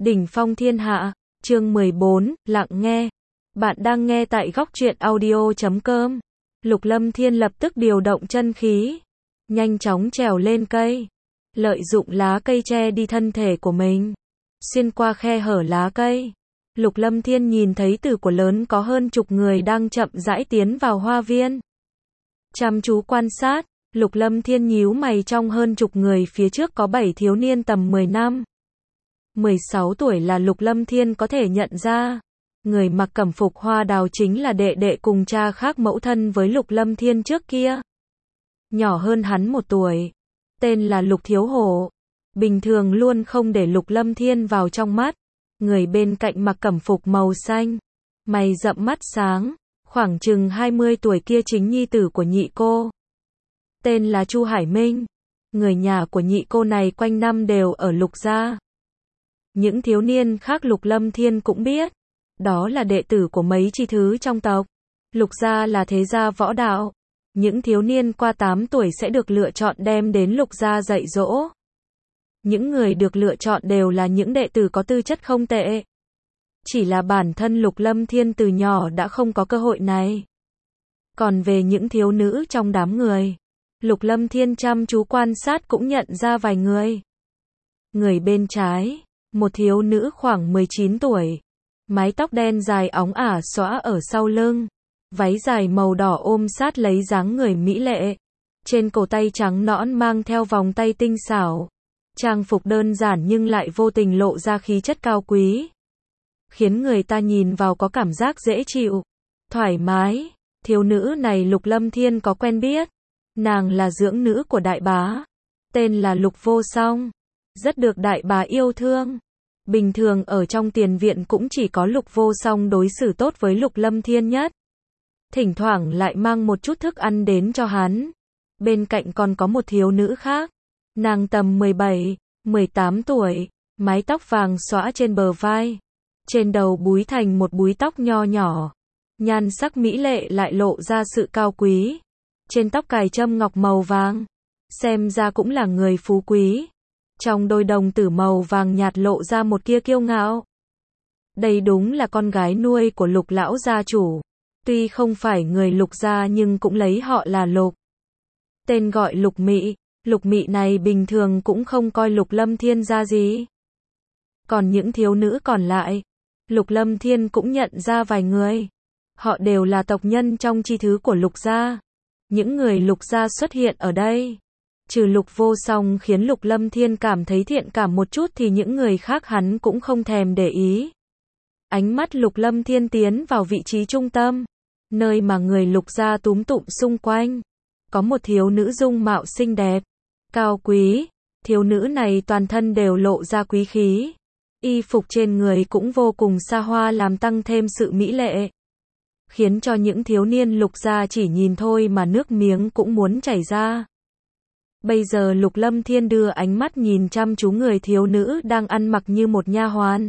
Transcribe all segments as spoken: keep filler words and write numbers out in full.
Đỉnh phong thiên hạ, chương mười bốn, lặng nghe. Bạn đang nghe tại góc truyện audio chấm com. Lục Lâm Thiên lập tức điều động chân khí, nhanh chóng trèo lên cây, lợi dụng lá cây che đi thân thể của mình. Xuyên qua khe hở lá cây, Lục Lâm Thiên nhìn thấy từ của lớn có hơn chục người đang chậm rãi tiến vào hoa viên. Chăm chú quan sát, Lục Lâm Thiên nhíu mày, trong hơn chục người phía trước có bảy thiếu niên tầm mười năm. mười sáu tuổi là Lục Lâm Thiên có thể nhận ra. Người mặc cẩm phục hoa đào chính là đệ đệ cùng cha khác mẫu thân với Lục Lâm Thiên trước kia. Nhỏ hơn hắn một tuổi, tên là Lục Thiếu Hổ. Bình thường luôn không để Lục Lâm Thiên vào trong mắt. Người bên cạnh mặc cẩm phục màu xanh, mày rậm mắt sáng, khoảng chừng hai mươi tuổi kia chính nhi tử của nhị cô. Tên là Chu Hải Minh. Người nhà của nhị cô này quanh năm đều ở Lục gia. Những thiếu niên khác Lục Lâm Thiên cũng biết, đó là đệ tử của mấy chi thứ trong tộc. Lục gia là thế gia võ đạo. Những thiếu niên qua tám tuổi sẽ được lựa chọn đem đến Lục gia dạy dỗ. Những người được lựa chọn đều là những đệ tử có tư chất không tệ. Chỉ là bản thân Lục Lâm Thiên từ nhỏ đã không có cơ hội này. Còn về những thiếu nữ trong đám người, Lục Lâm Thiên chăm chú quan sát cũng nhận ra vài người. Người bên trái, một thiếu nữ khoảng mười chín tuổi, mái tóc đen dài óng ả xõa ở sau lưng, váy dài màu đỏ ôm sát lấy dáng người mỹ lệ, trên cổ tay trắng nõn mang theo vòng tay tinh xảo, trang phục đơn giản nhưng lại vô tình lộ ra khí chất cao quý, khiến người ta nhìn vào có cảm giác dễ chịu, thoải mái. Thiếu nữ này Lục Lâm Thiên có quen biết, nàng là dưỡng nữ của đại bá, tên là Lục Vô Song, rất được đại bá yêu thương. Bình thường ở trong tiền viện cũng chỉ có Lục Vô Song đối xử tốt với Lục Lâm Thiên nhất. Thỉnh thoảng lại mang một chút thức ăn đến cho hắn. Bên cạnh còn có một thiếu nữ khác. Nàng tầm mười bảy, mười tám tuổi, mái tóc vàng xõa trên bờ vai. Trên đầu búi thành một búi tóc nho nhỏ. Nhan sắc mỹ lệ lại lộ ra sự cao quý. Trên tóc cài châm ngọc màu vàng. Xem ra cũng là người phú quý. Trong đôi đồng tử màu vàng nhạt lộ ra một kia kiêu ngạo. Đây đúng là con gái nuôi của Lục lão gia chủ. Tuy không phải người Lục gia nhưng cũng lấy họ là Lục. Tên gọi Lục Mị. Lục Mị này bình thường cũng không coi Lục Lâm Thiên ra gì. Còn những thiếu nữ còn lại, Lục Lâm Thiên cũng nhận ra vài người. Họ đều là tộc nhân trong chi thứ của Lục gia. Những người Lục gia xuất hiện ở đây, trừ Lục Vô Song khiến Lục Lâm Thiên cảm thấy thiện cảm một chút thì những người khác hắn cũng không thèm để ý. Ánh mắt Lục Lâm Thiên tiến vào vị trí trung tâm, nơi mà người Lục gia túm tụm xung quanh. Có một thiếu nữ dung mạo xinh đẹp, cao quý. Thiếu nữ này toàn thân đều lộ ra quý khí. Y phục trên người cũng vô cùng xa hoa làm tăng thêm sự mỹ lệ, khiến cho những thiếu niên Lục gia chỉ nhìn thôi mà nước miếng cũng muốn chảy ra. Bây giờ Lục Lâm Thiên đưa ánh mắt nhìn chăm chú người thiếu nữ đang ăn mặc như một nha hoàn.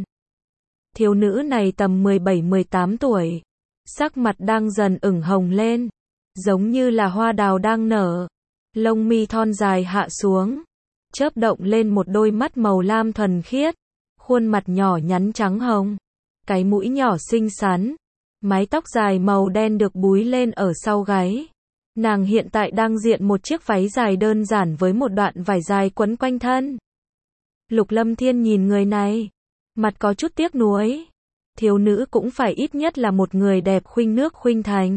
Thiếu nữ này tầm mười bảy mười tám tuổi, sắc mặt đang dần ửng hồng lên, giống như là hoa đào đang nở. Lông mi thon dài hạ xuống, chớp động lên một đôi mắt màu lam thuần khiết, khuôn mặt nhỏ nhắn trắng hồng, cái mũi nhỏ xinh xắn, mái tóc dài màu đen được búi lên ở sau gáy. Nàng hiện tại đang diện một chiếc váy dài đơn giản với một đoạn vải dài quấn quanh thân. Lục Lâm Thiên nhìn người này, mặt có chút tiếc nuối. Thiếu nữ cũng phải ít nhất là một người đẹp khuynh nước khuynh thành.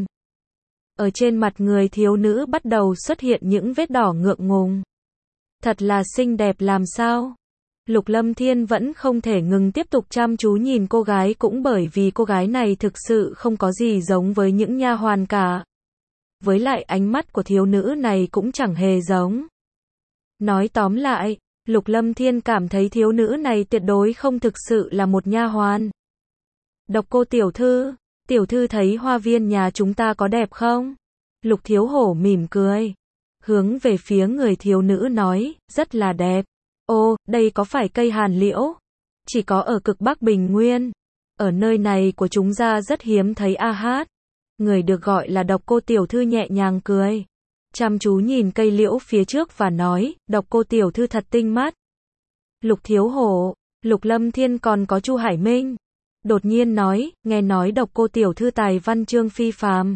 Ở trên mặt người thiếu nữ bắt đầu xuất hiện những vết đỏ ngượng ngùng. Thật là xinh đẹp làm sao? Lục Lâm Thiên vẫn không thể ngừng tiếp tục chăm chú nhìn cô gái, cũng bởi vì cô gái này thực sự không có gì giống với những nha hoàn cả. Với lại ánh mắt của thiếu nữ này cũng chẳng hề giống. Nói tóm lại, Lục Lâm Thiên cảm thấy thiếu nữ này tuyệt đối không thực sự là một nha hoàn. Độc Cô tiểu thư, tiểu thư thấy hoa viên nhà chúng ta có đẹp không? Lục Thiếu Hổ mỉm cười, hướng về phía người thiếu nữ nói, rất là đẹp. Ô, đây có phải cây hàn liễu? Chỉ có ở cực Bắc Bình Nguyên. Ở nơi này của chúng ta rất hiếm thấy a hát. Người được gọi là Độc Cô tiểu thư nhẹ nhàng cười, chăm chú nhìn cây liễu phía trước và nói, Độc Cô tiểu thư thật tinh mắt. Lục Thiếu Hổ, Lục Lâm Thiên còn có Chu Hải Minh. Đột nhiên nói, nghe nói Độc Cô tiểu thư tài văn chương phi phàm.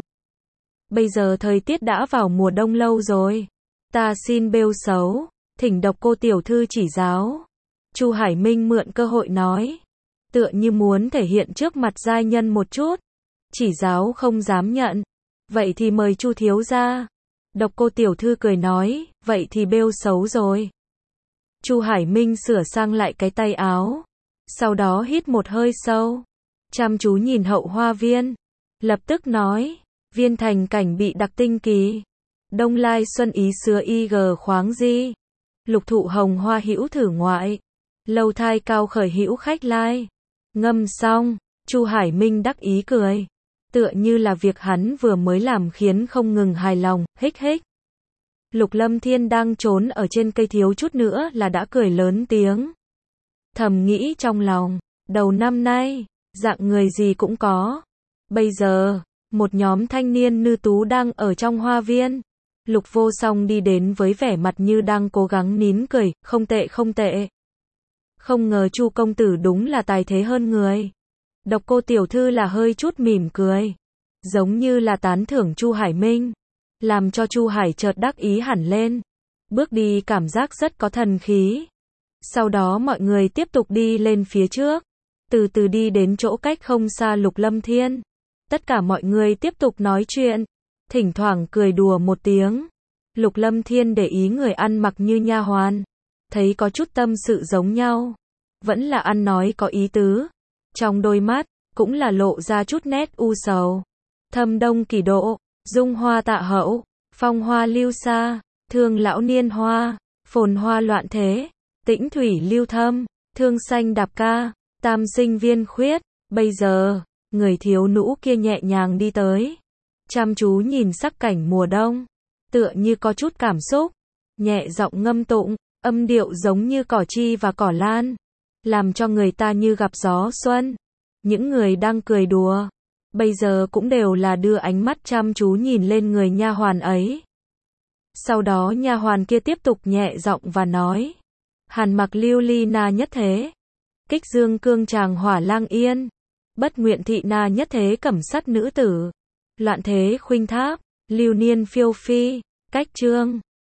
Bây giờ thời tiết đã vào mùa đông lâu rồi. Ta xin bêu xấu, thỉnh Độc Cô tiểu thư chỉ giáo. Chu Hải Minh mượn cơ hội nói, tựa như muốn thể hiện trước mặt giai nhân một chút. Chỉ giáo không dám nhận. Vậy thì mời Chu thiếu gia. Độc Cô tiểu thư cười nói, vậy thì bêu xấu rồi. Chu Hải Minh sửa sang lại cái tay áo, sau đó hít một hơi sâu, chăm chú nhìn hậu hoa viên, lập tức nói, viên thành cảnh bị đặc tinh kỳ, đông lai xuân ý xưa y g khoáng di, lục thụ hồng hoa hữu thử ngoại, lâu thai cao khởi hữu khách lai. Ngâm xong, Chu Hải Minh đắc ý cười, tựa như là việc hắn vừa mới làm khiến không ngừng hài lòng, hích hích. Lục Lâm Thiên đang trốn ở trên cây thiếu chút nữa là đã cười lớn tiếng. Thầm nghĩ trong lòng, đầu năm nay, dạng người gì cũng có. Bây giờ, một nhóm thanh niên nữ tú đang ở trong hoa viên. Lục Vô Song đi đến với vẻ mặt như đang cố gắng nín cười, không tệ không tệ. Không ngờ Chu công tử đúng là tài thế hơn người. Độc Cô tiểu thư là hơi chút mỉm cười, giống như là tán thưởng Chu Hải Minh, làm cho Chu Hải chợt đắc ý hẳn lên. Bước đi cảm giác rất có thần khí. Sau đó mọi người tiếp tục đi lên phía trước, từ từ đi đến chỗ cách không xa Lục Lâm Thiên. Tất cả mọi người tiếp tục nói chuyện, thỉnh thoảng cười đùa một tiếng. Lục Lâm Thiên để ý người ăn mặc như nha hoàn, thấy có chút tâm sự giống nhau, vẫn là ăn nói có ý tứ, trong đôi mắt cũng là lộ ra chút nét u sầu. Thâm đông kỳ độ, dung hoa tạ hậu, phong hoa lưu xa, thương lão niên hoa, phồn hoa loạn thế, tĩnh thủy lưu thâm, thương xanh đạp ca, tam sinh viên khuyết. Bây giờ, người thiếu nữ kia nhẹ nhàng đi tới, chăm chú nhìn sắc cảnh mùa đông, tựa như có chút cảm xúc, nhẹ giọng ngâm tụng, âm điệu giống như cỏ chi và cỏ lan, làm cho người ta như gặp gió xuân. Những người đang cười đùa, bây giờ cũng đều là đưa ánh mắt chăm chú nhìn lên người nha hoàn ấy. Sau đó nha hoàn kia tiếp tục nhẹ giọng và nói, hàn mặc lưu ly na nhất thế, kích dương cương tràng hỏa lang yên, bất nguyện thị na nhất thế cẩm sắt nữ tử, loạn thế khuynh tháp, lưu niên phiêu phi, cách trương.